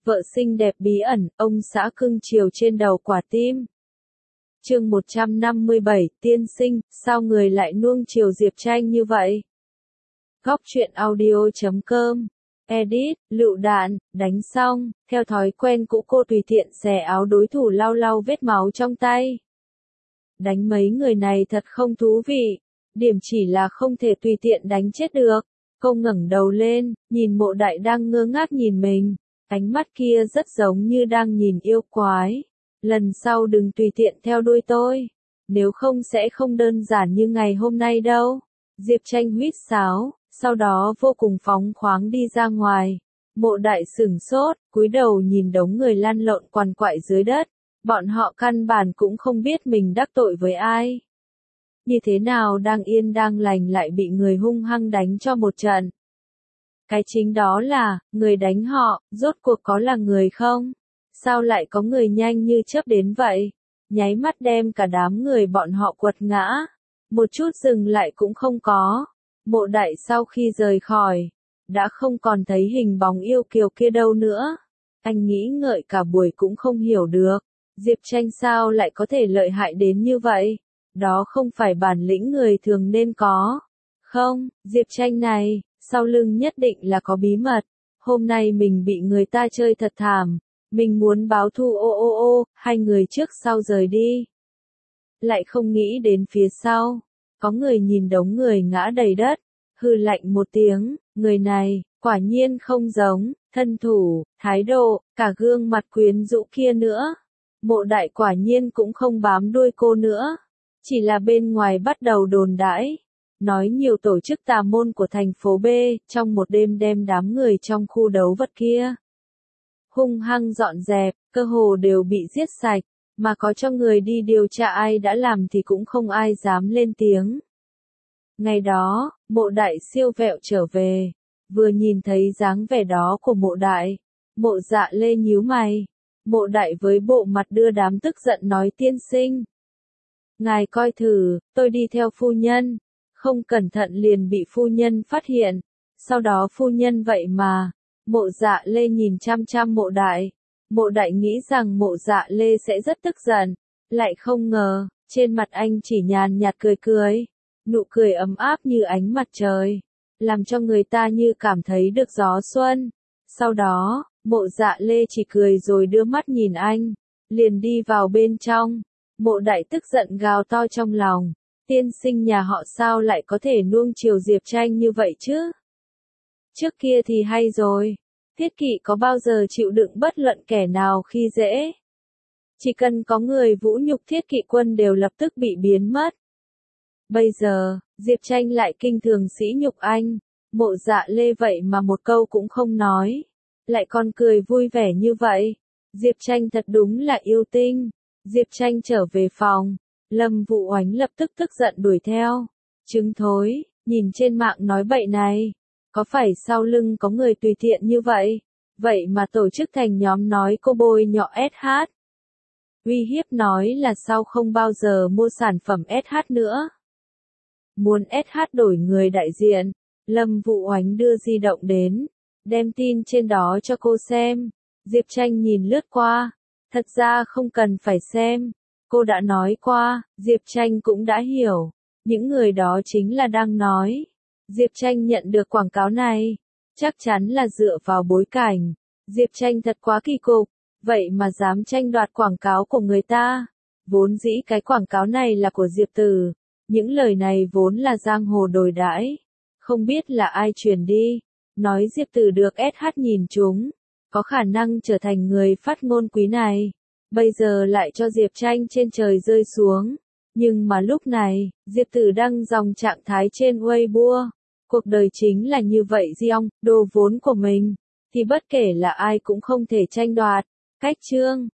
vợ xinh đẹp bí ẩn, ông xã cưng chiều trên đầu quả tim. Chương 157, tiên sinh, sao người lại nuông chiều Diệp Tranh như vậy? Góc truyện audio.com. Edit, lựu đạn, đánh xong, theo thói quen cũ cô tùy tiện xẻ áo đối thủ lau lau vết máu trong tay. Đánh mấy người này thật không thú vị, điểm chỉ là không thể tùy tiện đánh chết được. Cô ngẩng đầu lên, nhìn Mộ Đại đang ngơ ngác nhìn mình, ánh mắt kia rất giống như đang nhìn yêu quái. Lần sau đừng tùy tiện theo đuôi tôi, nếu không sẽ không đơn giản như ngày hôm nay đâu. Diệp Tranh huýt sáo, sau đó vô cùng phóng khoáng đi ra ngoài. Mộ Đại sửng sốt, cúi đầu nhìn đống người lăn lộn quằn quại dưới đất. Bọn họ căn bản cũng không biết mình đắc tội với ai. Như thế nào đang yên đang lành lại bị người hung hăng đánh cho một trận. Cái chính đó là, người đánh họ, rốt cuộc có là người không? Sao lại có người nhanh như chớp đến vậy? Nháy mắt đem cả đám người bọn họ quật ngã. Một chút dừng lại cũng không có. Mộ Đại sau khi rời khỏi, đã không còn thấy hình bóng yêu kiều kia đâu nữa. Anh nghĩ ngợi cả buổi cũng không hiểu được. Diệp Tranh sao lại có thể lợi hại đến như vậy? Đó không phải bản lĩnh người thường nên có. Không, Diệp Tranh này, sau lưng nhất định là có bí mật. Hôm nay mình bị người ta chơi thật thảm. Mình muốn báo thù hai người trước sau rời đi. Lại không nghĩ đến phía sau. Có người nhìn đống người ngã đầy đất. Hừ lạnh một tiếng, người này, quả nhiên không giống, thân thủ, thái độ, cả gương mặt quyến rũ kia nữa. Mộ Đại quả nhiên cũng không bám đuôi cô nữa. Chỉ là bên ngoài bắt đầu đồn đãi. Nói nhiều tổ chức tà môn của thành phố B, trong một đêm đem đám người trong khu đấu vật kia hung hăng dọn dẹp, cơ hồ đều bị giết sạch, mà có cho người đi điều tra ai đã làm thì cũng không ai dám lên tiếng. Ngày đó, Mộ Đại siêu vẹo trở về, vừa nhìn thấy dáng vẻ đó của Mộ Đại, Mộ Dạ Lê nhíu mày. Mộ Đại với bộ mặt đưa đám tức giận nói tiên sinh. Ngài coi thử, tôi đi theo phu nhân, không cẩn thận liền bị phu nhân phát hiện, sau đó phu nhân vậy mà. Mộ Dạ Lê nhìn chăm chăm Mộ Đại. Mộ Đại nghĩ rằng Mộ Dạ Lê sẽ rất tức giận, lại không ngờ, trên mặt anh chỉ nhàn nhạt cười cười. Nụ cười ấm áp như ánh mặt trời, làm cho người ta như cảm thấy được gió xuân. Sau đó, Mộ Dạ Lê chỉ cười rồi đưa mắt nhìn anh, liền đi vào bên trong. Mộ Đại tức giận gào to trong lòng, tiên sinh nhà họ sao lại có thể nuông chiều Diệp Tranh như vậy chứ? Trước kia thì hay rồi, Thiết Kỵ có bao giờ chịu đựng bất luận kẻ nào khi dễ. Chỉ cần có người vũ nhục Thiết Kỵ quân đều lập tức bị biến mất. Bây giờ, Diệp Tranh lại kinh thường sỉ nhục anh, Mộ Dạ Lê vậy mà một câu cũng không nói, lại còn cười vui vẻ như vậy. Diệp Tranh thật đúng là yêu tinh. Diệp Tranh trở về phòng, Lâm Vũ Oánh lập tức tức giận đuổi theo. Trứng thối, nhìn trên mạng nói bậy này, có phải sau lưng có người tùy tiện như vậy? Vậy mà tổ chức thành nhóm nói cô bôi nhọ SH. Uy hiếp nói là sau không bao giờ mua sản phẩm SH nữa. Muốn SH đổi người đại diện, Lâm Vũ Oánh đưa di động đến, đem tin trên đó cho cô xem. Diệp Tranh nhìn lướt qua, thật ra không cần phải xem, cô đã nói qua, Diệp Tranh cũng đã hiểu, những người đó chính là đang nói. Diệp Tranh nhận được quảng cáo này, chắc chắn là dựa vào bối cảnh. Diệp Tranh thật quá kỳ cục, vậy mà dám tranh đoạt quảng cáo của người ta. Vốn dĩ cái quảng cáo này là của Diệp Tử, những lời này vốn là giang hồ đồn đãi, không biết là ai truyền đi, nói Diệp Tử được SH nhìn trúng, có khả năng trở thành người phát ngôn quý này. Bây giờ lại cho Diệp Tranh trên trời rơi xuống. Nhưng mà lúc này, Diệp Tử đăng dòng trạng thái trên Weibo. Cuộc đời chính là như vậy Diong, đồ vốn của mình, thì bất kể là ai cũng không thể tranh đoạt. Cách chương